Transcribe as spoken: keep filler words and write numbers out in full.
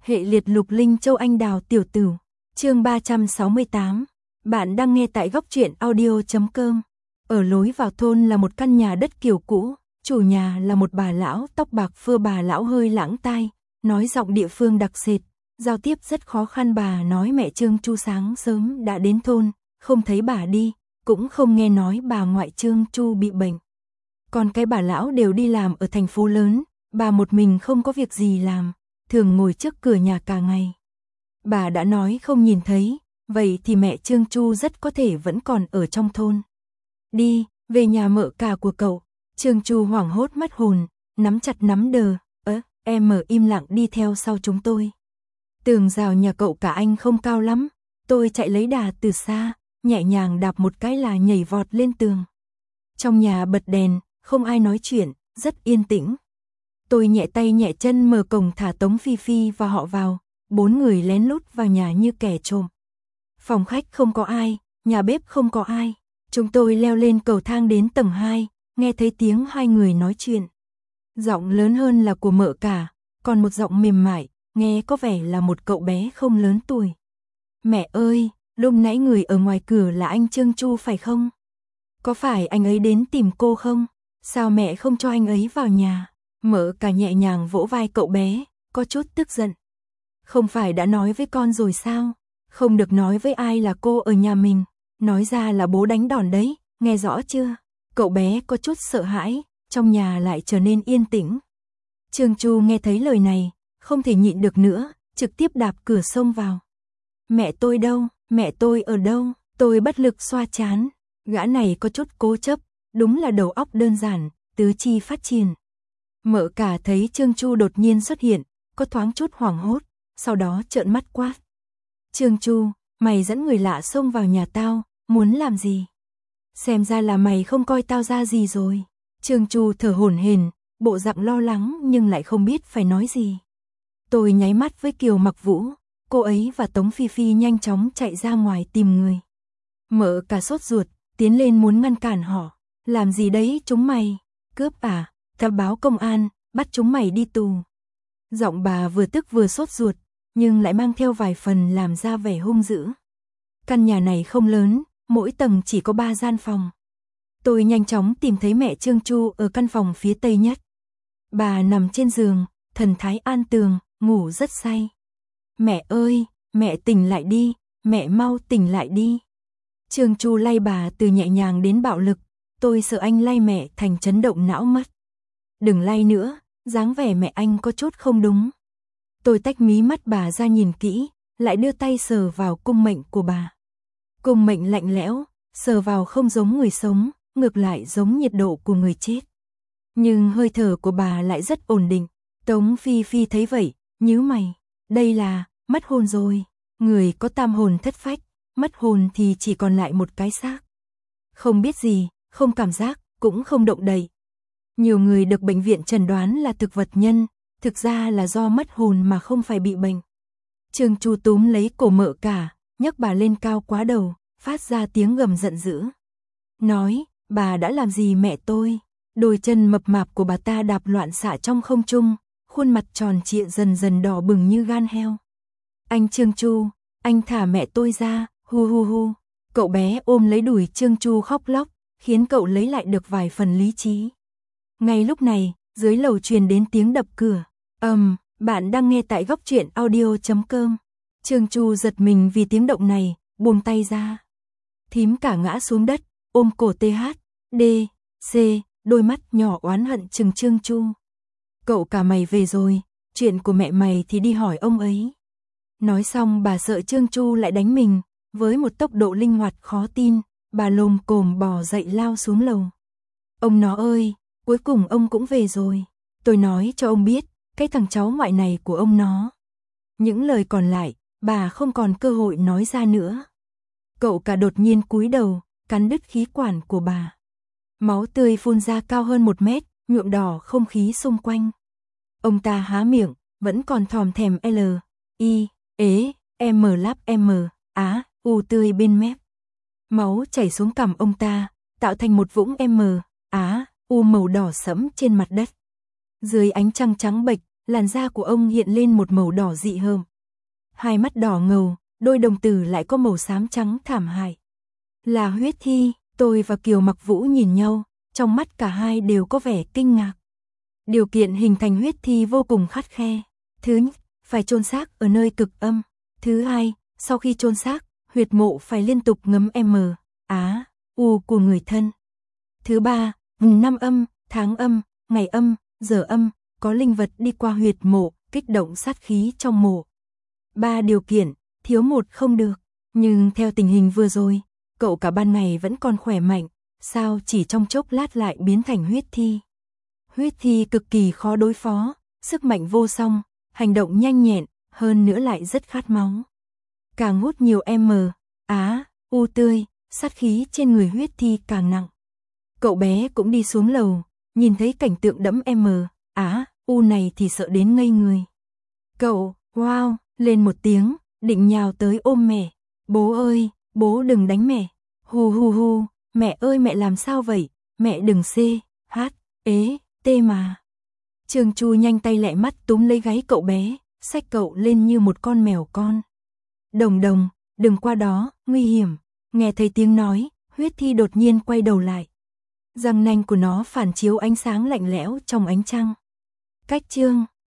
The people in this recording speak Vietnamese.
Hệ liệt Lục Linh Châu Anh Đào Tiểu Tử. Chương ba trăm sáu mươi tám. Bạn đang nghe tại góc truyện audio chấm com. Ở lối vào thôn là một căn nhà đất kiểu cũ, chủ nhà là một bà lão tóc bạc phơ, bà lão hơi lãng tai, nói giọng địa phương đặc sệt, giao tiếp rất khó khăn. Bà nói mẹ Trương Chu sáng sớm đã đến thôn, không thấy bà đi, cũng không nghe nói bà ngoại Trương Chu bị bệnh. Còn cái bà lão đều đi làm ở thành phố lớn, bà một mình không có việc gì làm, thường ngồi trước cửa nhà cả ngày. Bà đã nói không nhìn thấy, vậy thì mẹ Trương Chu rất có thể vẫn còn ở trong thôn. Đi, về nhà mợ cả của cậu. Trương Chu hoảng hốt mất hồn, nắm chặt nắm đờ, ớ, em ở im lặng đi theo sau chúng tôi. Tường rào nhà cậu cả anh không cao lắm, tôi chạy lấy đà từ xa, nhẹ nhàng đạp một cái là nhảy vọt lên tường. Trong nhà bật đèn, không ai nói chuyện, rất yên tĩnh. Tôi nhẹ tay nhẹ chân mở cổng thả Tống Phi Phi và họ vào, bốn người lén lút vào nhà như kẻ trộm. Phòng khách không có ai, nhà bếp không có ai. Chúng tôi leo lên cầu thang đến tầng hai, nghe thấy tiếng hai người nói chuyện. Giọng lớn hơn là của mợ cả, còn một giọng mềm mại, nghe có vẻ là một cậu bé không lớn tuổi. Mẹ ơi, lúc nãy người ở ngoài cửa là anh Trương Chu phải không? Có phải anh ấy đến tìm cô không? Sao mẹ không cho anh ấy vào nhà? Mợ cả nhẹ nhàng vỗ vai cậu bé, có chút tức giận. Không phải đã nói với con rồi sao? Không được nói với ai là cô ở nhà mình. Nói ra là bố đánh đòn đấy, nghe rõ chưa? Cậu bé có chút sợ hãi, trong nhà lại trở nên yên tĩnh. Trương Chu nghe thấy lời này, không thể nhịn được nữa, trực tiếp đạp cửa xông vào. Mẹ tôi đâu? Mẹ tôi ở đâu? Tôi bất lực xoa trán. Gã này có chút cố chấp, đúng là đầu óc đơn giản, tứ chi phát triển. Mợ cả thấy Trương Chu đột nhiên xuất hiện, có thoáng chút hoảng hốt, sau đó trợn mắt quát. Trương Chu, mày dẫn người lạ xông vào nhà tao, muốn làm gì? Xem ra là mày không coi tao ra gì rồi. Trương Chu thở hổn hển, bộ dạng lo lắng nhưng lại không biết phải nói gì. Tôi nháy mắt với Kiều Mặc Vũ, cô ấy và Tống Phi Phi nhanh chóng chạy ra ngoài tìm người. Mợ cả sốt ruột, tiến lên muốn ngăn cản họ. Làm gì đấy chúng mày? Cướp à? Ta báo công an, bắt chúng mày đi tù. Giọng bà vừa tức vừa sốt ruột, nhưng lại mang theo vài phần làm ra vẻ hung dữ. Căn nhà này không lớn, mỗi tầng chỉ có ba gian phòng. Tôi nhanh chóng tìm thấy mẹ Trương Chu ở căn phòng phía tây nhất. Bà nằm trên giường, thần thái an tường, ngủ rất say. Mẹ ơi, mẹ tỉnh lại đi, mẹ mau tỉnh lại đi. Trương Chu lay bà từ nhẹ nhàng đến bạo lực, tôi sợ anh lay mẹ thành chấn động não mất. Đừng lay nữa, dáng vẻ mẹ anh có chút không đúng. Tôi tách mí mắt bà ra nhìn kỹ, lại đưa tay sờ vào cung mệnh của bà. Cung mệnh lạnh lẽo, sờ vào không giống người sống, ngược lại giống nhiệt độ của người chết. Nhưng hơi thở của bà lại rất ổn định. Tống Phi Phi thấy vậy, nhíu mày. Đây là, mất hồn rồi. Người có tam hồn thất phách, mất hồn thì chỉ còn lại một cái xác. Không biết gì, không cảm giác, cũng không động đậy. Nhiều người được bệnh viện chẩn đoán là thực vật nhân, thực ra là do mất hồn mà không phải bị bệnh. Trương Chu túm lấy cổ mợ cả, nhấc bà lên cao quá đầu, phát ra tiếng gầm giận dữ. Nói, bà đã làm gì mẹ tôi? Đôi chân mập mạp của bà ta đạp loạn xạ trong không trung, khuôn mặt tròn trịa dần dần đỏ bừng như gan heo. Anh Trương Chu, anh thả mẹ tôi ra, hu hu hu. Cậu bé ôm lấy đùi Trương Chu khóc lóc, khiến cậu lấy lại được vài phần lý trí. Ngay lúc này, dưới lầu truyền đến tiếng đập cửa. Ầm, um, bạn đang nghe tại góc truyện audio chấm com. Trương Chu giật mình vì tiếng động này, buông tay ra. Thím cả ngã xuống đất, ôm cổ tê hát, đê, xê, đôi mắt nhỏ oán hận trừng Trương Chu. Cậu cả mày về rồi, chuyện của mẹ mày thì đi hỏi ông ấy. Nói xong bà sợ Trương Chu lại đánh mình, với một tốc độ linh hoạt khó tin, bà lồm cồm bò dậy lao xuống lầu. Ông nó ơi, cuối cùng ông cũng về rồi. Tôi nói cho ông biết, cái thằng cháu ngoại này của ông nó. Những lời còn lại, bà không còn cơ hội nói ra nữa. Cậu cả đột nhiên cúi đầu, cắn đứt khí quản của bà. Máu tươi phun ra cao hơn một mét, nhuộm đỏ không khí xung quanh. Ông ta há miệng, vẫn còn thòm thèm L, I, ế, M láp M, á, U tươi bên mép. Máu chảy xuống cằm ông ta, tạo thành một vũng M, á, U màu đỏ sẫm trên mặt đất. Dưới ánh trăng trắng bệch, làn da của ông hiện lên một màu đỏ dị hợm. Hai mắt đỏ ngầu, đôi đồng tử lại có màu xám trắng thảm hại. Là huyết thi, tôi và Kiều Mặc Vũ nhìn nhau, trong mắt cả hai đều có vẻ kinh ngạc. Điều kiện hình thành huyết thi vô cùng khắt khe. Thứ nhất, phải chôn xác ở nơi cực âm. Thứ hai, sau khi chôn xác, huyệt mộ phải liên tục ngấm M, Á, U của người thân. Thứ ba, năm âm, tháng âm, ngày âm, giờ âm, có linh vật đi qua huyệt mộ, kích động sát khí trong mộ. Ba điều kiện, thiếu một không được. Nhưng theo tình hình vừa rồi, cậu cả ban ngày vẫn còn khỏe mạnh, sao chỉ trong chốc lát lại biến thành huyết thi. Huyết thi cực kỳ khó đối phó, sức mạnh vô song, hành động nhanh nhẹn, hơn nữa lại rất khát máu. Càng hút nhiều M, Á, U tươi, sát khí trên người huyết thi càng nặng. Cậu bé cũng đi xuống lầu, nhìn thấy cảnh tượng đẫm M, Á, U này thì sợ đến ngây người. Cậu, wow, lên một tiếng, định nhào tới ôm mẹ. Bố ơi, bố đừng đánh mẹ. Hu hu hu, mẹ ơi mẹ làm sao vậy, mẹ đừng xê, hát, ế, tê mà. Trương Chu nhanh tay lẹ mắt túm lấy gáy cậu bé, xách cậu lên như một con mèo con. Đồng đồng, đừng qua đó, nguy hiểm. Nghe thấy tiếng nói, huyết thi đột nhiên quay đầu lại. Răng nanh của nó phản chiếu ánh sáng lạnh lẽo trong ánh trăng. Cách chương